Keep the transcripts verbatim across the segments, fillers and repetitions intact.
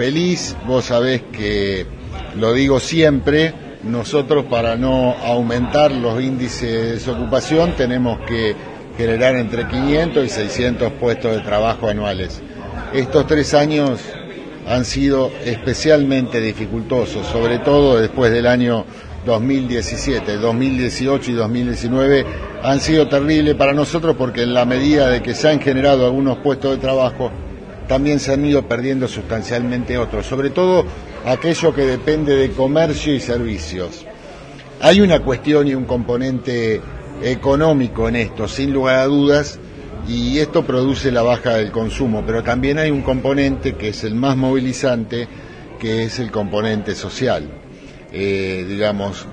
feliz. Vos sabés que, lo digo siempre, nosotros para no aumentar los índices de desocupación tenemos que generar entre quinientos y seiscientos puestos de trabajo anuales. Estos tres años han sido especialmente dificultosos, sobre todo después del año dos mil diecisiete, dos mil dieciocho y dos mil diecinueve han sido terribles para nosotros porque en la medida de que se han generado algunos puestos de trabajo, también se han ido perdiendo sustancialmente otros, sobre todo aquello que depende de comercio y servicios. Hay una cuestión y un componente económico en esto, sin lugar a dudas, y esto produce la baja del consumo, pero también hay un componente que es el más movilizante, que es el componente social. Eh, digamos,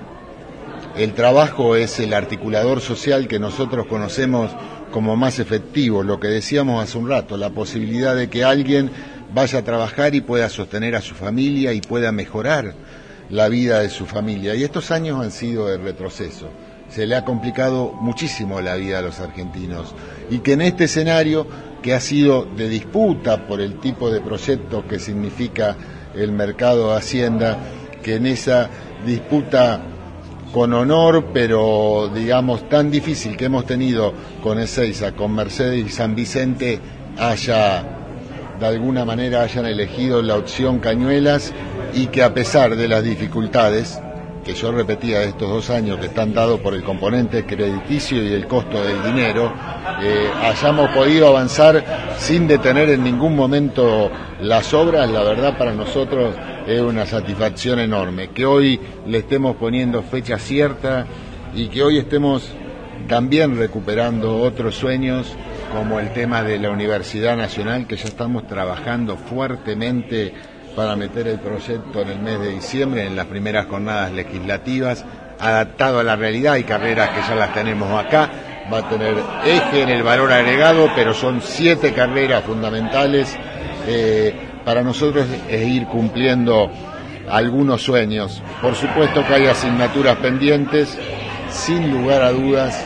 el trabajo es el articulador social que nosotros conocemos como más efectivo, lo que decíamos hace un rato, la posibilidad de que alguien vaya a trabajar y pueda sostener a su familia y pueda mejorar la vida de su familia. Y estos años han sido de retroceso. Se le ha complicado muchísimo la vida a los argentinos. Y que en este escenario, que ha sido de disputa por el tipo de proyecto que significa el mercado de Hacienda, que en esa disputa con honor, pero digamos tan difícil que hemos tenido con Ezeiza, con Mercedes y San Vicente, haya, de alguna manera, hayan elegido la opción Cañuelas, y que a pesar de las dificultades, que yo repetía de estos dos años que están dados por el componente crediticio y el costo del dinero, eh, hayamos podido avanzar sin detener en ningún momento las obras, la verdad para nosotros es una satisfacción enorme. Que hoy le estemos poniendo fecha cierta y que hoy estemos también recuperando otros sueños, como el tema de la Universidad Nacional, que ya estamos trabajando fuertemente para meter el proyecto en el mes de diciembre, en las primeras jornadas legislativas, adaptado a la realidad. Hay carreras que ya las tenemos acá, va a tener eje en el valor agregado, pero son siete carreras fundamentales. Eh, para nosotros es ir cumpliendo algunos sueños. Por supuesto que hay asignaturas pendientes, sin lugar a dudas.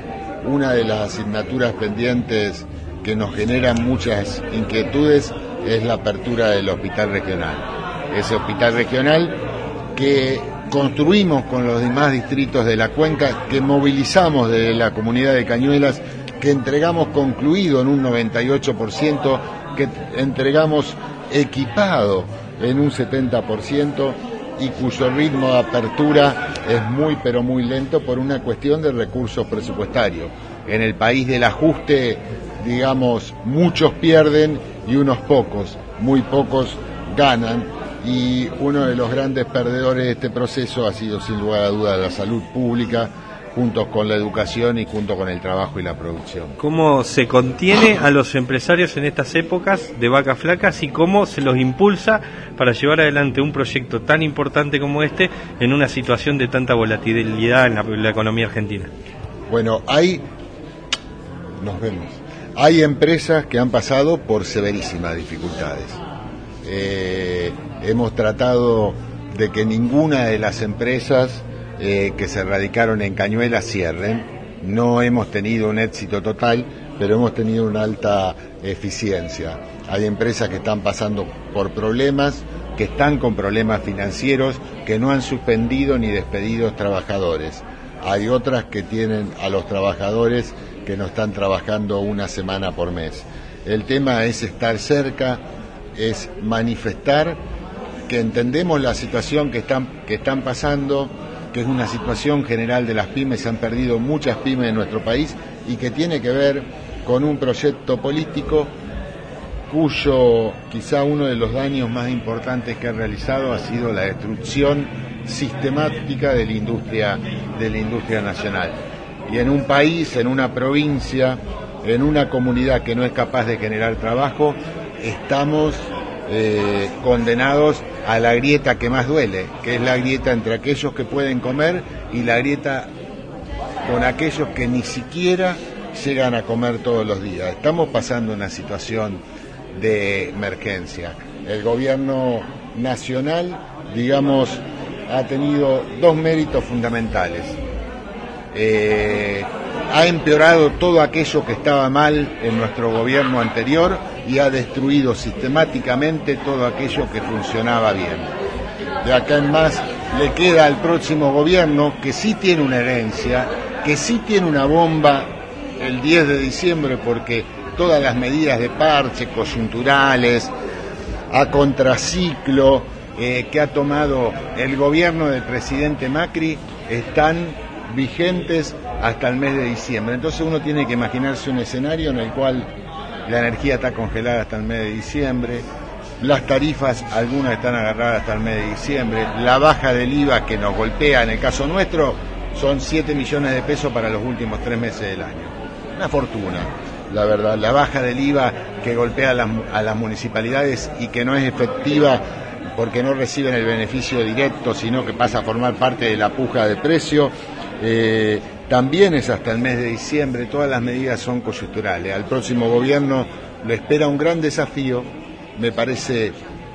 Una de las asignaturas pendientes que nos generan muchas inquietudes es la apertura del hospital regional. Ese hospital regional que construimos con los demás distritos de la cuenca, que movilizamos de la comunidad de Cañuelas, que entregamos concluido en un noventa y ocho por ciento, que entregamos equipado en un setenta por ciento y cuyo ritmo de apertura es muy pero muy lento por una cuestión de recursos presupuestarios. En el país del ajuste, digamos, muchos pierden y unos pocos, muy pocos ganan, y uno de los grandes perdedores de este proceso ha sido sin lugar a duda la salud pública, junto con la educación y junto con el trabajo y la producción. ¿Cómo se contiene a los empresarios en estas épocas de vacas flacas y cómo se los impulsa para llevar adelante un proyecto tan importante como este en una situación de tanta volatilidad en la, en la economía argentina? Bueno, hay, nos vemos, hay empresas que han pasado por severísimas dificultades. Eh, hemos tratado de que ninguna de las empresas Eh, que se radicaron en Cañuelas cierren. No hemos tenido un éxito total, pero hemos tenido una alta eficiencia. Hay empresas que están pasando por problemas, que están con problemas financieros, que no han suspendido ni despedido trabajadores. Hay otras que tienen a los trabajadores que no están trabajando una semana por mes. El tema es estar cerca, es manifestar que entendemos la situación que están, que están pasando, que es una situación general de las pymes. Se han perdido muchas pymes en nuestro país y que tiene que ver con un proyecto político cuyo quizá uno de los daños más importantes que ha realizado ha sido la destrucción sistemática de la industria, de la industria nacional. Y en un país, en una provincia, en una comunidad que no es capaz de generar trabajo, estamos eh, condenados a la grieta que más duele, que es la grieta entre aquellos que pueden comer y la grieta con aquellos que ni siquiera llegan a comer todos los días. Estamos pasando una situación de emergencia. El gobierno nacional, digamos, ha tenido dos méritos fundamentales. Eh, ha empeorado todo aquello que estaba mal en nuestro gobierno anterior y ha destruido sistemáticamente todo aquello que funcionaba bien. De acá en más le queda al próximo gobierno, que sí tiene una herencia, que sí tiene una bomba el diez de diciembre, porque todas las medidas de parche coyunturales, a contraciclo, eh, que ha tomado el gobierno del presidente Macri, están vigentes hasta el mes de diciembre. Entonces uno tiene que imaginarse un escenario en el cual la energía está congelada hasta el mes de diciembre, las tarifas algunas están agarradas hasta el mes de diciembre, la baja del I V A que nos golpea, en el caso nuestro, son siete millones de pesos para los últimos tres meses del año. Una fortuna, la verdad. La baja del I V A que golpea a las, a las municipalidades y que no es efectiva porque no reciben el beneficio directo, sino que pasa a formar parte de la puja de precio. Eh, también es hasta el mes de diciembre, todas las medidas son coyunturales. Al próximo gobierno le espera un gran desafío, me parece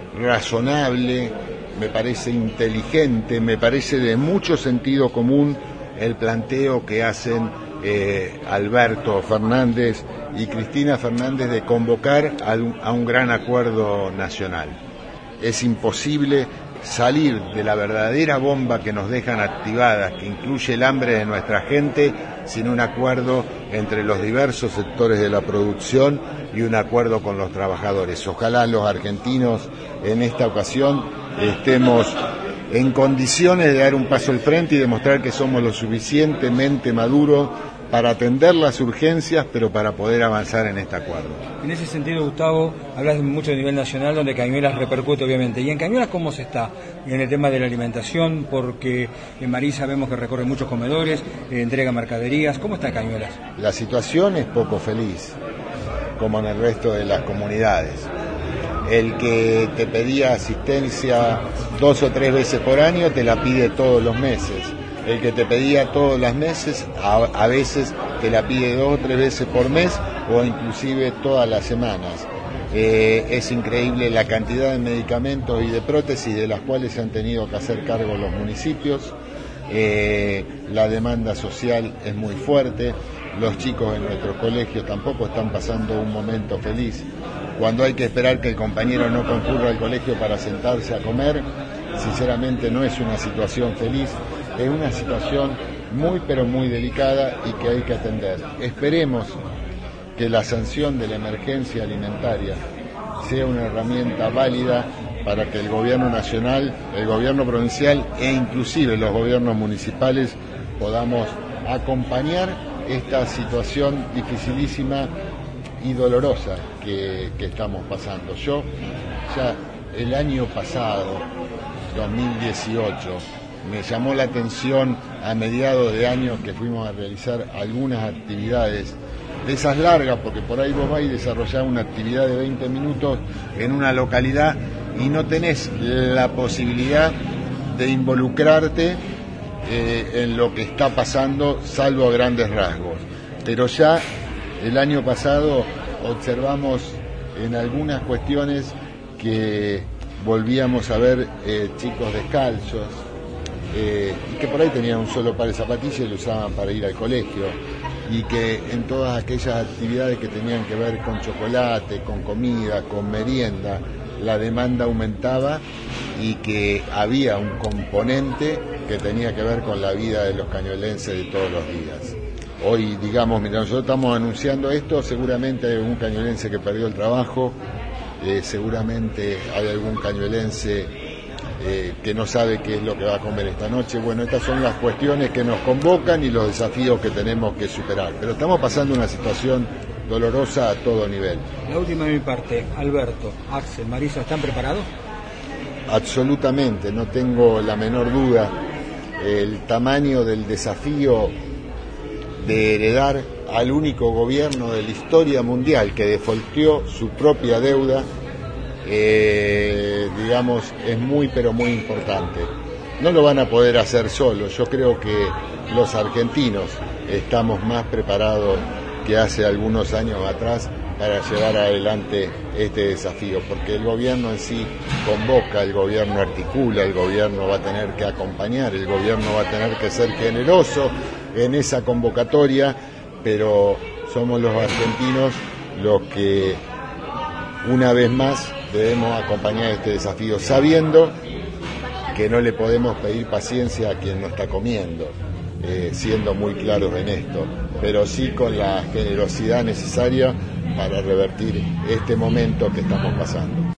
razonable, me parece inteligente, me parece de mucho sentido común el planteo que hacen eh, Alberto Fernández y Cristina Fernández de convocar a un, a un gran acuerdo nacional. Es imposible salir de la verdadera bomba que nos dejan activadas, que incluye el hambre de nuestra gente, sin un acuerdo entre los diversos sectores de la producción y un acuerdo con los trabajadores. Ojalá los argentinos en esta ocasión estemos en condiciones de dar un paso al frente y demostrar que somos lo suficientemente maduros para atender las urgencias, pero para poder avanzar en este acuerdo. En ese sentido, Gustavo, hablas mucho a nivel nacional, donde Cañuelas repercute, obviamente. ¿Y en Cañuelas cómo se está? En el tema de la alimentación, porque en Marisa vemos que recorre muchos comedores, eh, entrega mercaderías. ¿Cómo está Cañuelas? La situación es poco feliz, como en el resto de las comunidades. El que te pedía asistencia dos o tres veces por año, te la pide todos los meses. El que te pedía todos los meses, a, a veces te la pide dos o tres veces por mes o inclusive todas las semanas. Eh, es increíble la cantidad de medicamentos y de prótesis de las cuales se han tenido que hacer cargo los municipios. Eh, la demanda social es muy fuerte, los chicos en nuestros colegios tampoco están pasando un momento feliz. Cuando hay que esperar que el compañero no concurra al colegio para sentarse a comer, sinceramente no es una situación feliz. Es una situación muy pero muy delicada y que hay que atender. Esperemos que la sanción de la emergencia alimentaria sea una herramienta válida para que el gobierno nacional, el gobierno provincial e inclusive los gobiernos municipales podamos acompañar esta situación dificilísima y dolorosa que, que estamos pasando. Yo ya el año pasado, dos mil dieciocho, me llamó la atención a mediados de año que fuimos a realizar algunas actividades de esas largas, porque por ahí vos vais a desarrollar una actividad de veinte minutos en una localidad y no tenés la posibilidad de involucrarte eh, en lo que está pasando, salvo a grandes rasgos. Pero ya el año pasado observamos en algunas cuestiones que volvíamos a ver eh, chicos descalzos, Eh, y que por ahí tenían un solo par de zapatillas y lo usaban para ir al colegio, y que en todas aquellas actividades que tenían que ver con chocolate, con comida, con merienda, la demanda aumentaba y que había un componente que tenía que ver con la vida de los cañuelenses de todos los días. Hoy, digamos, mientras nosotros estamos anunciando esto, seguramente hay algún cañuelense que perdió el trabajo, eh, seguramente hay algún cañuelense Eh, que no sabe qué es lo que va a comer esta noche. Bueno, estas son las cuestiones que nos convocan y los desafíos que tenemos que superar. Pero estamos pasando una situación dolorosa a todo nivel. La última de mi parte, Alberto, Axel, Marisa, ¿están preparados? Absolutamente, no tengo la menor duda. El tamaño del desafío de heredar al único gobierno de la historia mundial que defaulteó su propia deuda, Eh, digamos, es muy pero muy importante. No lo van a poder hacer solos. Yo creo que los argentinos estamos más preparados que hace algunos años atrás para llevar adelante este desafío, porque el gobierno en sí convoca, el gobierno articula, el gobierno va a tener que acompañar, el gobierno va a tener que ser generoso en esa convocatoria, pero somos los argentinos los que una vez más debemos acompañar este desafío sabiendo que no le podemos pedir paciencia a quien no está comiendo, eh, siendo muy claros en esto, pero sí con la generosidad necesaria para revertir este momento que estamos pasando.